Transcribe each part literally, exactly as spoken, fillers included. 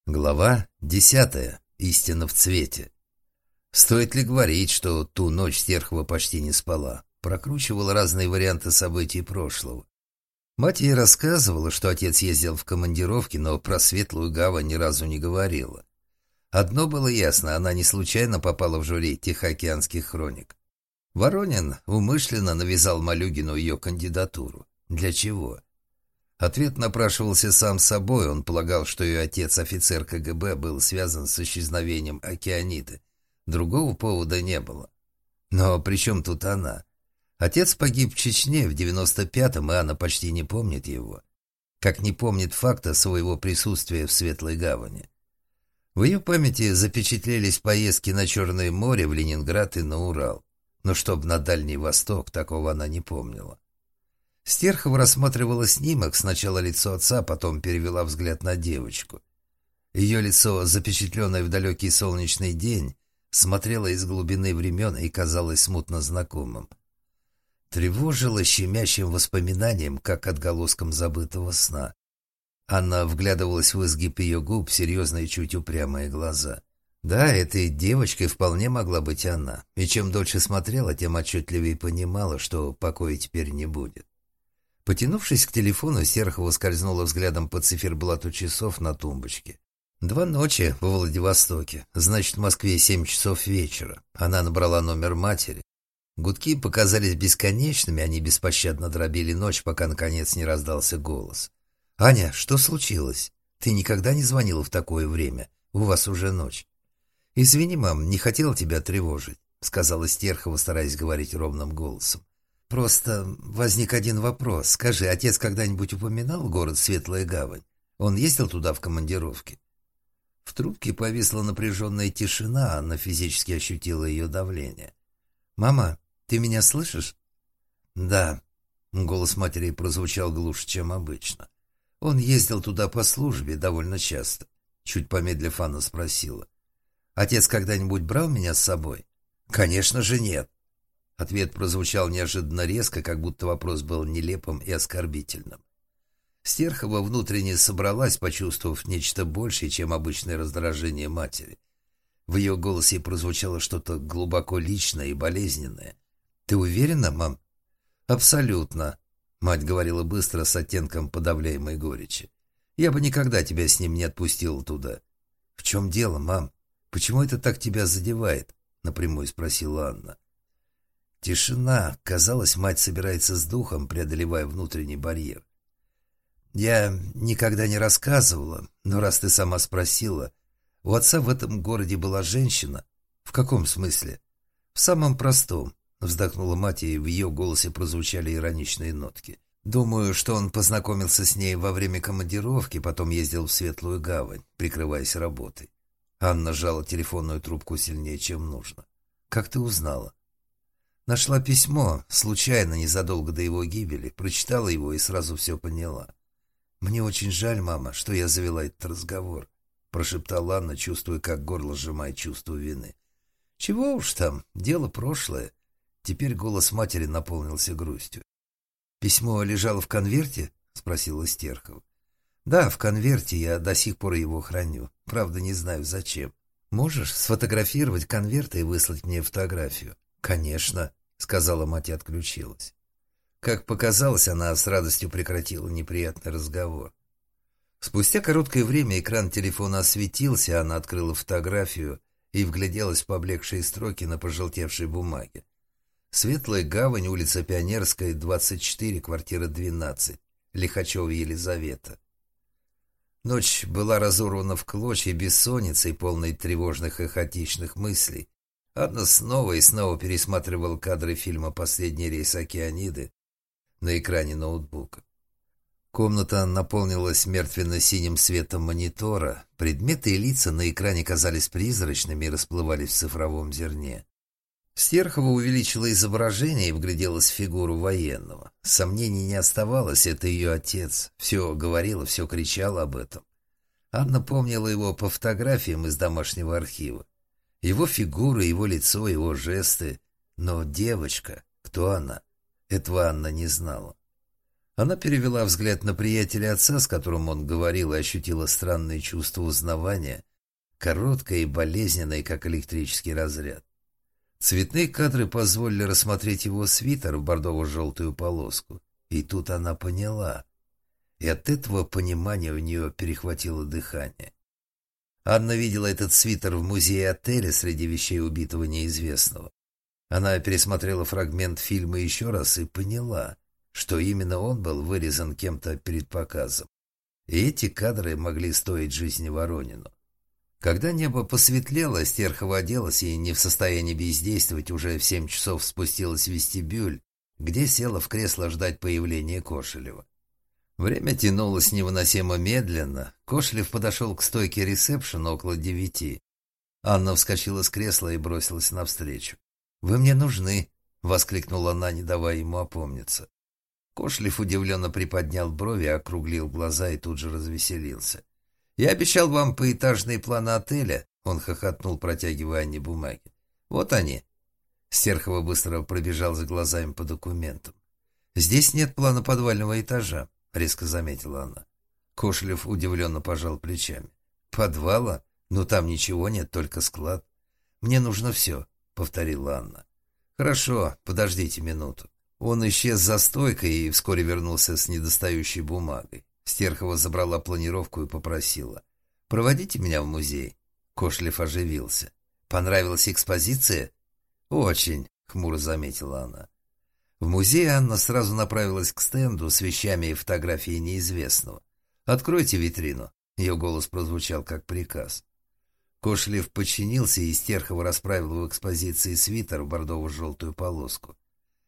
Глава десятая. Истина в цвете. Стоит ли говорить, что ту ночь Стерхова почти не спала? Прокручивала разные варианты событий прошлого. Мать ей рассказывала, что отец ездил в командировки, но про Светлую Гавань ни разу не говорила. Одно было ясно, она не случайно попала в жюри Тихоокеанских хроник. Воронин умышленно навязал Малюгину ее кандидатуру. Для чего? Ответ напрашивался сам собой. Он полагал, что ее отец, офицер ка гэ бэ, был связан с исчезновением Океаниды. Другого повода не было. Но при чем тут она? Отец погиб в Чечне в девяносто пятом, и Анна почти не помнит его. Как не помнит факта своего присутствия в Светлой Гавани. В ее памяти запечатлелись поездки на Черное море, в Ленинград и на Урал. Но чтоб на Дальний Восток, такого она не помнила. Стерхова рассматривала снимок, сначала лицо отца, потом перевела взгляд на девочку. Ее лицо, запечатленное в далекий солнечный день, смотрело из глубины времен и казалось смутно знакомым. Тревожило щемящим воспоминанием, как отголоском забытого сна. Анна вглядывалась в изгиб ее губ, серьезные, чуть упрямые глаза. Да, этой девочкой вполне могла быть она, и чем дольше смотрела, тем отчетливее понимала, что покоя теперь не будет. Потянувшись к телефону, Стерхова скользнула взглядом по циферблату часов на тумбочке. Два ночи во Владивостоке, значит, в Москве семь часов вечера. Она набрала номер матери. Гудки показались бесконечными, они беспощадно дробили ночь, пока, наконец, не раздался голос. «Аня, что случилось? Ты никогда не звонила в такое время? У вас уже ночь». «Извини, мам, не хотела тебя тревожить», — сказала Стерхова, стараясь говорить ровным голосом. «Просто возник один вопрос. Скажи, отец когда-нибудь упоминал город Светлая Гавань? Он ездил туда в командировке?» В трубке повисла напряженная тишина, Анна физически ощутила ее давление. «Мама, ты меня слышишь?» «Да». Голос матери прозвучал глуше, чем обычно. «Он ездил туда по службе довольно часто». Чуть помедлив, Анна спросила. «Отец когда-нибудь брал меня с собой?» «Конечно же нет». Ответ прозвучал неожиданно резко, как будто вопрос был нелепым и оскорбительным. Стерхова внутренне собралась, почувствовав нечто большее, чем обычное раздражение матери. В ее голосе прозвучало что-то глубоко личное и болезненное. «Ты уверена, мам?» «Абсолютно», — мать говорила быстро, с оттенком подавляемой горечи. «Я бы никогда тебя с ним не отпустила туда». «В чем дело, мам? Почему это так тебя задевает?» — напрямую спросила Анна. Тишина. Казалось, мать собирается с духом, преодолевая внутренний барьер. «Я никогда не рассказывала, но раз ты сама спросила, у отца в этом городе была женщина». «В каком смысле?» «В самом простом», — вздохнула мать, и в ее голосе прозвучали ироничные нотки. «Думаю, что он познакомился с ней во время командировки, потом ездил в Светлую Гавань, прикрываясь работой». Анна сжала телефонную трубку сильнее, чем нужно. «Как ты узнала?» «Нашла письмо, случайно, незадолго до его гибели, прочитала его и сразу все поняла». «Мне очень жаль, мама, что я завела этот разговор», — прошептала Анна, чувствуя, как горло сжимает чувство вины. «Чего уж там, дело прошлое». Теперь голос матери наполнился грустью. «Письмо лежало в конверте?» — спросила Стерхова. «Да, в конверте, я до сих пор его храню. Правда, не знаю, зачем. Можешь сфотографировать конверт и выслать мне фотографию?» «Конечно», — сказала мать и отключилась. Как показалось, она с радостью прекратила неприятный разговор. Спустя короткое время экран телефона осветился, она открыла фотографию и вгляделась в поблекшие строки на пожелтевшей бумаге. Светлая Гавань, улица Пионерская, двадцать четыре, квартира двенадцать, Лихачева Елизавета. Ночь была разорвана в клочья бессонницей, полной тревожных и хаотичных мыслей. Анна снова и снова пересматривала кадры фильма «Последний рейс Океаниды» на экране ноутбука. Комната наполнилась мертвенно-синим светом монитора. Предметы и лица на экране казались призрачными и расплывались в цифровом зерне. Стерхова увеличила изображение и вгляделась в фигуру военного. Сомнений не оставалось, это ее отец. Все говорила, все кричала об этом. Анна помнила его по фотографиям из домашнего архива. Его фигура, его лицо, его жесты. Но девочка, кто она? Этого Анна не знала. Она перевела взгляд на приятеля отца, с которым он говорил, и ощутила странное чувство узнавания, короткое и болезненное, как электрический разряд. Цветные кадры позволили рассмотреть его свитер в бордово-желтую полоску. И тут она поняла. И от этого понимания у нее перехватило дыхание. Анна видела этот свитер в музее отеля среди вещей убитого неизвестного. Она пересмотрела фрагмент фильма еще раз и поняла, что именно он был вырезан кем-то перед показом. И эти кадры могли стоить жизни Воронину. Когда небо посветлело, Стерхова оделась и, не в состоянии бездействовать, уже в семь часов спустилась в вестибюль, где села в кресло ждать появления Кошелева. Время тянулось невыносимо медленно. Кошелев подошел к стойке ресепшена около девяти. Анна вскочила с кресла и бросилась навстречу. «Вы мне нужны!» — воскликнула она, не давая ему опомниться. Кошелев удивленно приподнял брови, округлил глаза и тут же развеселился. «Я обещал вам поэтажные планы отеля», — он хохотнул, протягивая Анне бумаги. «Вот они». Стерхова быстро пробежал за глазами по документам. «Здесь нет плана подвального этажа», — резко заметила она. Кошелев удивленно пожал плечами. «Подвала? Ну там ничего нет, только склад». «Мне нужно все», — повторила Анна. «Хорошо, подождите минуту». Он исчез за стойкой и вскоре вернулся с недостающей бумагой. Стерхова забрала планировку и попросила: «Проводите меня в музей». Кошелев оживился. «Понравилась экспозиция?» «Очень», — хмуро заметила она. В музее Анна сразу направилась к стенду с вещами и фотографией неизвестного. «Откройте витрину». Ее голос прозвучал как приказ. Кошелев подчинился, и Стерхова расправила в экспозиции свитер в бордово-желтую полоску.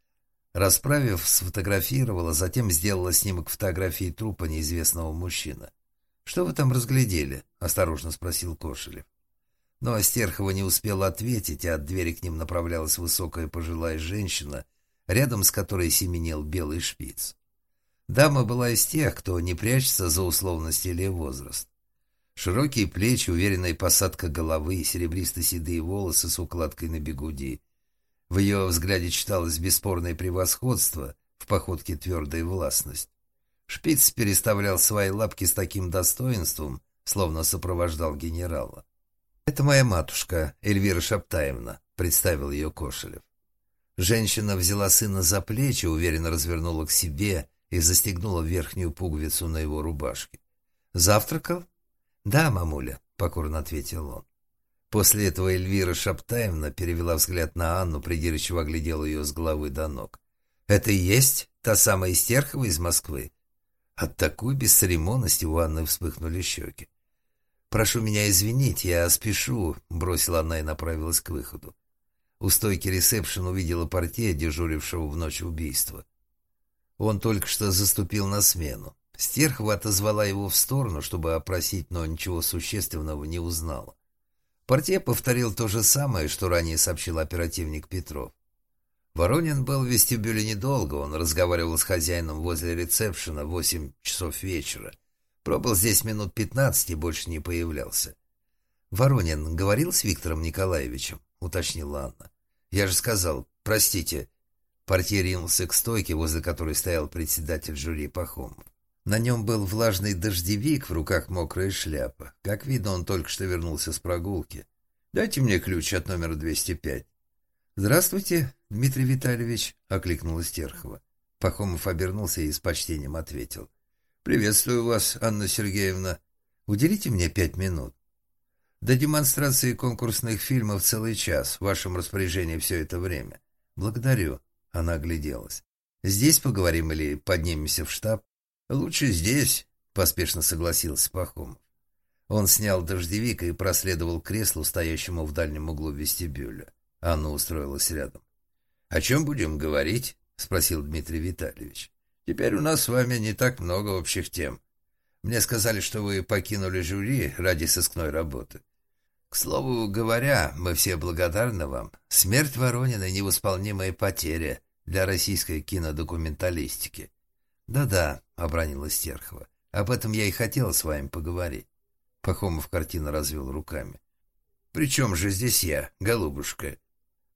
Расправив, сфотографировала, затем сделала снимок фотографии трупа неизвестного мужчины. «Что вы там разглядели?» — осторожно спросил Кошелев. Но Стерхова не успела ответить, а от двери к ним направлялась высокая пожилая женщина, рядом с которой семенил белый шпиц. Дама была из тех, кто не прячется за условность или возраст. Широкие плечи, уверенная посадка головы, серебристо-седые волосы с укладкой на бигуди. В ее взгляде читалось бесспорное превосходство, в походке твердая властность. Шпиц переставлял свои лапки с таким достоинством, словно сопровождал генерала. «Это моя матушка, Эльвира Шаптаевна», — представил ее Кошелев. Женщина взяла сына за плечи, уверенно развернула к себе и застегнула верхнюю пуговицу на его рубашке. «Завтракал?» «Да, мамуля», — покорно ответил он. После этого Эльвира Шаптаевна перевела взгляд на Анну, придирчиво оглядела ее с головы до ног. «Это и есть та самая Стерхова из Москвы?» От такой бесцеремонности у Анны вспыхнули щеки. «Прошу меня извинить, я спешу», — бросила она и направилась к выходу. У стойки ресепшн увидела портье, дежурившего в ночь убийства. Он только что заступил на смену. Стерхова отозвала его в сторону, чтобы опросить, но ничего существенного не узнала. Портье повторил то же самое, что ранее сообщил оперативник Петров. Воронин был в вестибюле недолго, он разговаривал с хозяином возле ресепшена в восемь часов вечера. Пробыл здесь минут пятнадцать и больше не появлялся. «Воронин говорил с Виктором Николаевичем?» — уточнила Анна. «Я же сказал, простите». Портье ринулся к стойке, возле которой стоял председатель жюри Пахомов. На нем был влажный дождевик, в руках мокрая шляпа. Как видно, он только что вернулся с прогулки. «Дайте мне ключ от номера двести пять». «Здравствуйте, Дмитрий Витальевич», — окликнула Стерхова. Пахомов обернулся и с почтением ответил: «Приветствую вас, Анна Сергеевна. Уделите мне пять минут». «До демонстрации конкурсных фильмов целый час. В вашем распоряжении все это время». «Благодарю», — она огляделась. «Здесь поговорим или поднимемся в штаб?» «Лучше здесь», — поспешно согласился Пахомов. Он снял дождевик и проследовал к креслу, стоящему в дальнем углу вестибюля. Анна устроилась рядом. «О чем будем говорить?» — спросил Дмитрий Витальевич. «Теперь у нас с вами не так много общих тем. Мне сказали, что вы покинули жюри ради сыскной работы. К слову говоря, мы все благодарны вам. Смерть Воронина — невосполнимая потеря для российской кинодокументалистики». «Да-да», — обронила Стерхова, — «об этом я и хотела с вами поговорить». Пахомов картинно развел руками. «При чем же здесь я, голубушка?»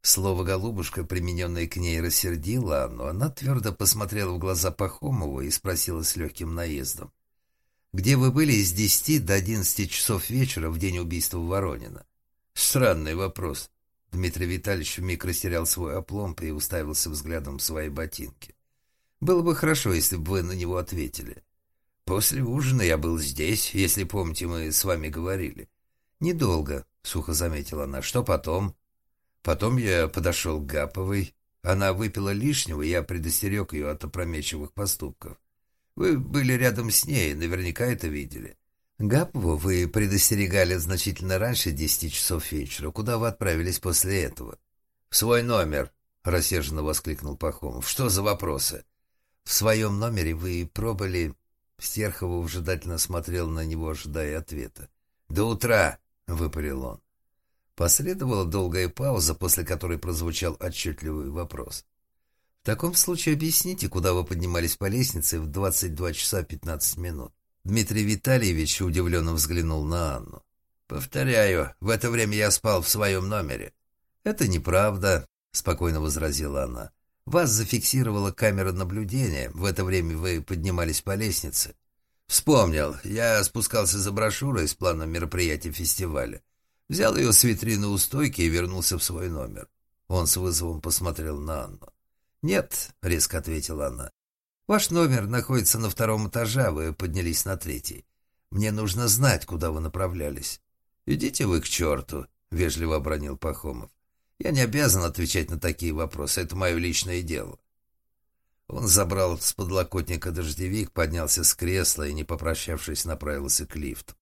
Слово «голубушка», примененное к ней, рассердило Анну. Она твердо посмотрела в глаза Пахомову и спросила с легким наездом. «Где вы были с десяти до одиннадцати часов вечера в день убийства Воронина?» «Странный вопрос». Дмитрий Витальевич вмиг растерял свой опломб и уставился взглядом в свои ботинки. «Было бы хорошо, если бы вы на него ответили». «После ужина я был здесь, если помните, мы с вами говорили». «Недолго», — сухо заметила она. «Что потом?» «Потом я подошел к Гаповой. Она выпила лишнего, и я предостерег ее от опрометчивых поступков. Вы были рядом с ней, наверняка это видели». «Гапову вы предостерегали значительно раньше десяти часов вечера. Куда вы отправились после этого?» «В свой номер», — рассерженно воскликнул Пахомов. «Что за вопросы?» «В своем номере вы пробыли...» Стерхова вжидательно смотрел на него, ожидая ответа. «До утра», — выпалил он. Последовала долгая пауза, после которой прозвучал отчетливый вопрос. «В таком случае объясните, куда вы поднимались по лестнице в двадцать два часа пятнадцать минут?» Дмитрий Витальевич удивленно взглянул на Анну. «Повторяю, в это время я спал в своем номере». «Это неправда», — спокойно возразила она. «Вас зафиксировала камера наблюдения. В это время вы поднимались по лестнице». «Вспомнил. Я спускался за брошюрой с планом мероприятия фестиваля. Взял ее с витрины у стойки и вернулся в свой номер». Он с вызовом посмотрел на Анну. «Нет», — резко ответила она. «Ваш номер находится на втором этаже, а вы поднялись на третий. Мне нужно знать, куда вы направлялись». «Идите вы к черту», — вежливо обронил Пахомов. «Я не обязан отвечать на такие вопросы, это мое личное дело». Он забрал с подлокотника дождевик, поднялся с кресла и, не попрощавшись, направился к лифту.